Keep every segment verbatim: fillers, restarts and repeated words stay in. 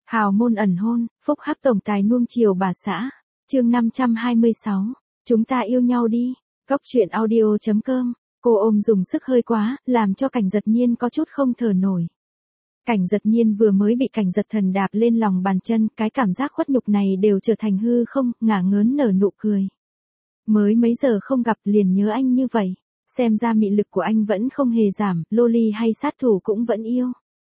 Hào môn ẩn hôn, phúc hắc tổng tài nuông chiều bà xã. Chương năm trăm hai mươi sáu. Chúng ta yêu nhau đi. Góc truyện audio chấm com. Cô ôm dùng sức hơi quá, làm cho Cảnh Giật Nhiên có chút không thở nổi. Cảnh Giật Nhiên vừa mới bị Cảnh Giật Thần đạp lên lòng bàn chân, cái cảm giác khuất nhục này đều trở thành hư không, ngả ngớn nở nụ cười. Mới mấy giờ không gặp liền nhớ anh như vậy, xem ra mị lực của anh vẫn không hề giảm, loli hay sát thủ cũng vẫn yêu.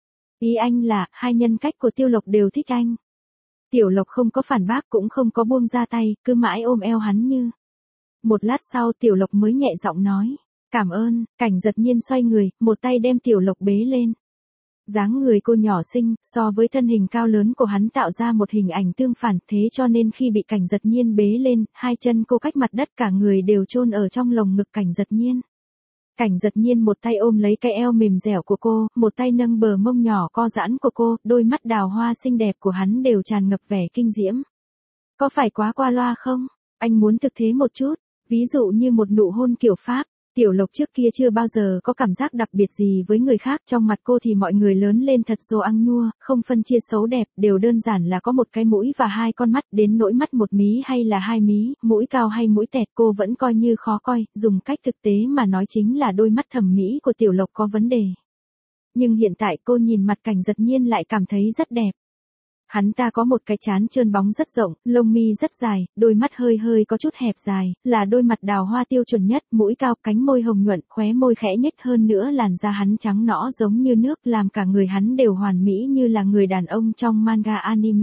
Ý anh là, hai nhân cách của Tiêu Lộc đều thích anh. Tiểu Lộc không có phản bác cũng không có buông ra tay, cứ mãi ôm eo hắn như. Một lát sau Tiểu Lộc mới nhẹ giọng nói, cảm ơn. Cảnh Giật Nhiên xoay người, một tay đem Tiểu Lộc bế lên. Dáng người cô nhỏ xinh, so với thân hình cao lớn của hắn tạo ra một hình ảnh tương phản, thế cho nên khi bị Cảnh Giật Nhiên bế lên, hai chân cô cách mặt đất cả người đều chôn ở trong lồng ngực Cảnh Giật Nhiên. Cảnh Giật Nhiên một tay ôm lấy cái eo mềm dẻo của cô, một tay nâng bờ mông nhỏ co giãn của cô, đôi mắt đào hoa xinh đẹp của hắn đều tràn ngập vẻ kinh diễm. Có phải quá qua loa không? Anh muốn thực thế một chút, ví dụ như một nụ hôn kiểu Pháp. Tiểu Lộc trước kia chưa bao giờ có cảm giác đặc biệt gì với người khác, trong mặt cô thì mọi người lớn lên thật dồ ăn nhua, không phân chia xấu đẹp, đều đơn giản là có một cái mũi và hai con mắt, đến nỗi mắt một mí hay là hai mí, mũi cao hay mũi tẹt cô vẫn coi như khó coi, dùng cách thực tế mà nói chính là đôi mắt thẩm mỹ của Tiểu Lộc có vấn đề. Nhưng hiện tại cô nhìn mặt Cảnh Giật Nhiên lại cảm thấy rất đẹp. Hắn ta có một cái trán trơn bóng rất rộng, lông mi rất dài, đôi mắt hơi hơi có chút hẹp dài, là đôi mặt đào hoa tiêu chuẩn nhất, mũi cao, cánh môi hồng nhuận, khóe môi khẽ nhếch, hơn nữa làn da hắn trắng nõn giống như nước, làm cả người hắn đều hoàn mỹ như là người đàn ông trong manga anime.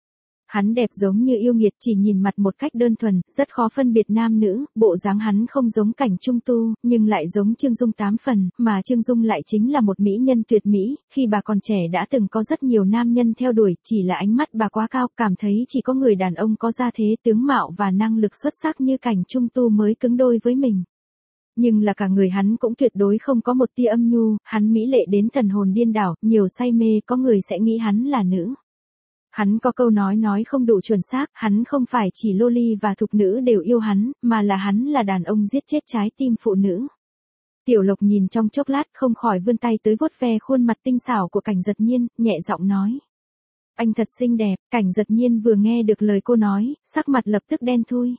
Hắn đẹp giống như yêu nghiệt, chỉ nhìn mặt một cách đơn thuần, rất khó phân biệt nam nữ, bộ dáng hắn không giống Cảnh Trung Tu, nhưng lại giống Trương Dung tám phần, mà Trương Dung lại chính là một mỹ nhân tuyệt mỹ, khi bà còn trẻ đã từng có rất nhiều nam nhân theo đuổi, chỉ là ánh mắt bà quá cao, cảm thấy chỉ có người đàn ông có gia thế, tướng mạo và năng lực xuất sắc như Cảnh Trung Tu mới cứng đôi với mình. Nhưng là cả người hắn cũng tuyệt đối không có một tia âm nhu, hắn mỹ lệ đến thần hồn điên đảo, nhiều say mê, có người sẽ nghĩ hắn là nữ. Hắn có câu nói nói không đủ chuẩn xác, hắn không phải chỉ loli và thục nữ đều yêu hắn, mà là hắn là đàn ông giết chết trái tim phụ nữ. Tiểu Lộc nhìn trong chốc lát không khỏi vươn tay tới vuốt ve khuôn mặt tinh xảo của Cảnh Giật Nhiên, nhẹ giọng nói. Anh thật xinh đẹp. Cảnh Giật Nhiên vừa nghe được lời cô nói, sắc mặt lập tức đen thui.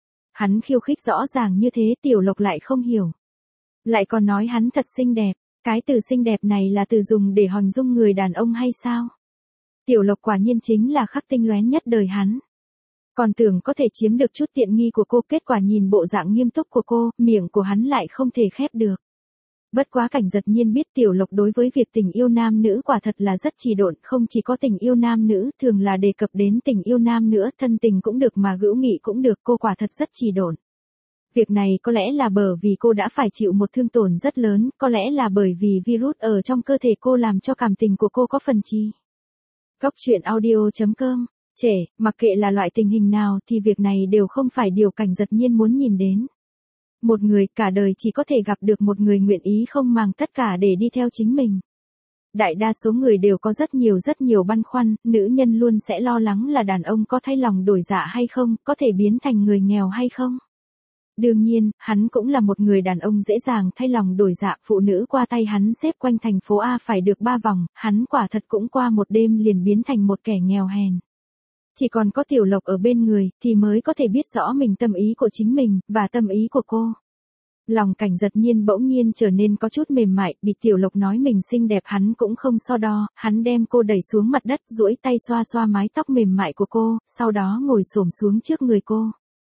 Hắn khiêu khích rõ ràng như thế, Tiểu Lộc lại không hiểu. Lại còn nói hắn thật xinh đẹp, cái từ xinh đẹp này là từ dùng để hình dung người đàn ông hay sao? Tiểu Lộc quả nhiên chính là khắc tinh lóe nhất đời hắn. Còn tưởng có thể chiếm được chút tiện nghi của cô, kết quả nhìn bộ dạng nghiêm túc của cô, miệng của hắn lại không thể khép được. Bất quá Cảnh Giật Nhiên biết Tiểu Lộc đối với việc tình yêu nam nữ quả thật là rất trì độn, không chỉ có tình yêu nam nữ, thường là đề cập đến tình yêu nam nữa, thân tình cũng được mà hữu nghị cũng được, cô quả thật rất trì độn. Việc này có lẽ là bởi vì cô đã phải chịu một thương tổn rất lớn, có lẽ là bởi vì virus ở trong cơ thể cô làm cho cảm tình của cô có phần trì. Góc truyện audio chấm com. Trẻ, mặc kệ là loại tình hình nào thì việc này đều không phải điều Cảnh Giật Nhiên muốn nhìn đến. Một người cả đời chỉ có thể gặp được một người nguyện ý không màng tất cả để đi theo chính mình. Đại đa số người đều có rất nhiều rất nhiều băn khoăn, nữ nhân luôn sẽ lo lắng là đàn ông có thay lòng đổi dạ hay không, có thể biến thành người nghèo hay không. Đương nhiên, hắn cũng là một người đàn ông dễ dàng thay lòng đổi dạ, phụ nữ qua tay hắn xếp quanh thành phố A phải được ba vòng, hắn quả thật cũng qua một đêm liền biến thành một kẻ nghèo hèn. Chỉ còn có Tiểu Lộc ở bên người, thì mới có thể biết rõ mình tâm ý của chính mình, và tâm ý của cô. Lòng Cảnh Giật Nhiên bỗng nhiên trở nên có chút mềm mại, bị Tiểu Lộc nói mình xinh đẹp hắn cũng không so đo, hắn đem cô đẩy xuống mặt đất, duỗi tay xoa xoa mái tóc mềm mại của cô, sau đó ngồi xổm xuống trước người cô.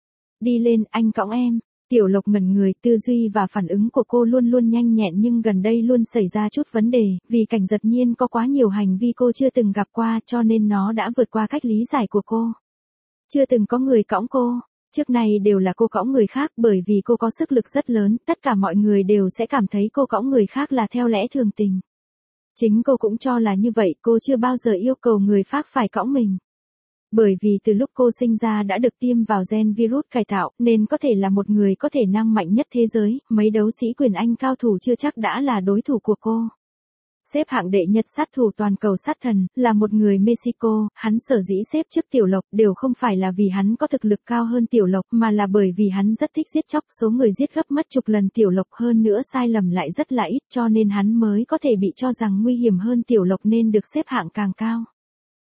Đi lên, anh cõng em. Tiểu Lộc ngẩn người, tư duy và phản ứng của cô luôn luôn nhanh nhẹn nhưng gần đây luôn xảy ra chút vấn đề, vì Cảnh Giật Nhiên có quá nhiều hành vi cô chưa từng gặp qua cho nên nó đã vượt qua cách lý giải của cô. Chưa từng có người cõng cô, trước này đều là cô cõng người khác bởi vì cô có sức lực rất lớn, tất cả mọi người đều sẽ cảm thấy cô cõng người khác là theo lẽ thường tình. Chính cô cũng cho là như vậy, cô chưa bao giờ yêu cầu người khác phải cõng mình. Bởi vì từ lúc cô sinh ra đã được tiêm vào gen virus cải tạo, nên có thể là một người có thể năng mạnh nhất thế giới, mấy đấu sĩ quyền Anh cao thủ chưa chắc đã là đối thủ của cô. Xếp hạng đệ nhất sát thủ toàn cầu sát thần, là một người Mexico, hắn sở dĩ xếp trước Tiểu Lộc đều không phải là vì hắn có thực lực cao hơn Tiểu Lộc mà là bởi vì hắn rất thích giết chóc, số người giết gấp mất chục lần Tiểu Lộc, hơn nữa sai lầm lại rất là ít cho nên hắn mới có thể bị cho rằng nguy hiểm hơn Tiểu Lộc nên được xếp hạng càng cao.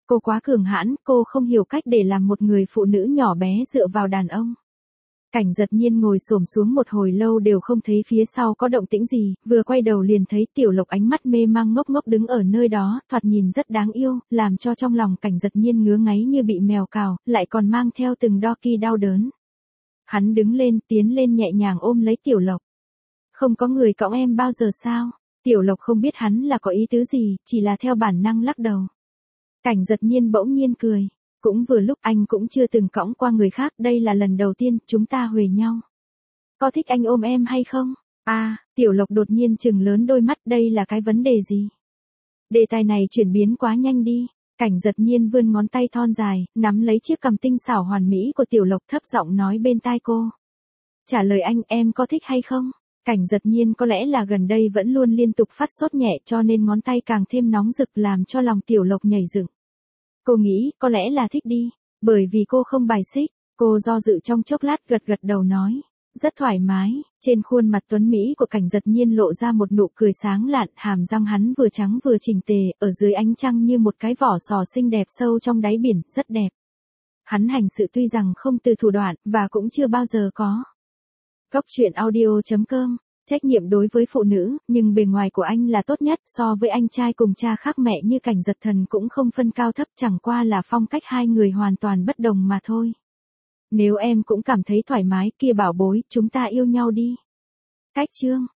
Cô quá cường hãn, cô không hiểu cách để làm một người phụ nữ nhỏ bé dựa vào đàn ông. Cảnh giật nhiên ngồi xổm xuống một hồi lâu đều không thấy phía sau có động tĩnh gì, vừa quay đầu liền thấy Tiểu Lộc ánh mắt mê mang ngốc ngốc đứng ở nơi đó, thoạt nhìn rất đáng yêu, làm cho trong lòng cảnh giật nhiên ngứa ngáy như bị mèo cào, lại còn mang theo từng đo ki đau đớn. Hắn đứng lên, tiến lên nhẹ nhàng ôm lấy Tiểu Lộc. Không có người cõng em bao giờ sao? Tiểu Lộc không biết hắn là có ý tứ gì, chỉ là theo bản năng lắc đầu. Cảnh giật nhiên bỗng nhiên cười. Cũng vừa lúc anh cũng chưa từng cõng qua người khác, đây là lần đầu tiên chúng ta huề nhau. Có thích anh ôm em hay không? À, Tiểu Lộc đột nhiên trừng lớn đôi mắt, đây là cái vấn đề gì? Đề tài này chuyển biến quá nhanh đi. Cảnh giật nhiên vươn ngón tay thon dài, nắm lấy chiếc cằm tinh xảo hoàn mỹ của Tiểu Lộc thấp giọng nói bên tai cô. Trả lời anh, em có thích hay không? Cảnh giật nhiên có lẽ là gần đây vẫn luôn liên tục phát sốt nhẹ cho nên ngón tay càng thêm nóng rực làm cho lòng Tiểu Lộc nhảy dựng. Cô nghĩ có lẽ là thích đi, bởi vì cô không bài xích, cô do dự trong chốc lát gật gật đầu nói. Rất thoải mái, trên khuôn mặt tuấn Mỹ của cảnh giật nhiên lộ ra một nụ cười sáng lạn, hàm răng hắn vừa trắng vừa chỉnh tề, ở dưới ánh trăng như một cái vỏ sò xinh đẹp sâu trong đáy biển, rất đẹp. Hắn hành sự tuy rằng không từ thủ đoạn, và cũng chưa bao giờ có. Góc truyện audio chấm com, trách nhiệm đối với phụ nữ, nhưng bề ngoài của anh là tốt nhất, so với anh trai cùng cha khác mẹ như cảnh giật thần cũng không phân cao thấp, chẳng qua là phong cách hai người hoàn toàn bất đồng mà thôi. Nếu em cũng cảm thấy thoải mái kia bảo bối, chúng ta yêu nhau đi. Cách chương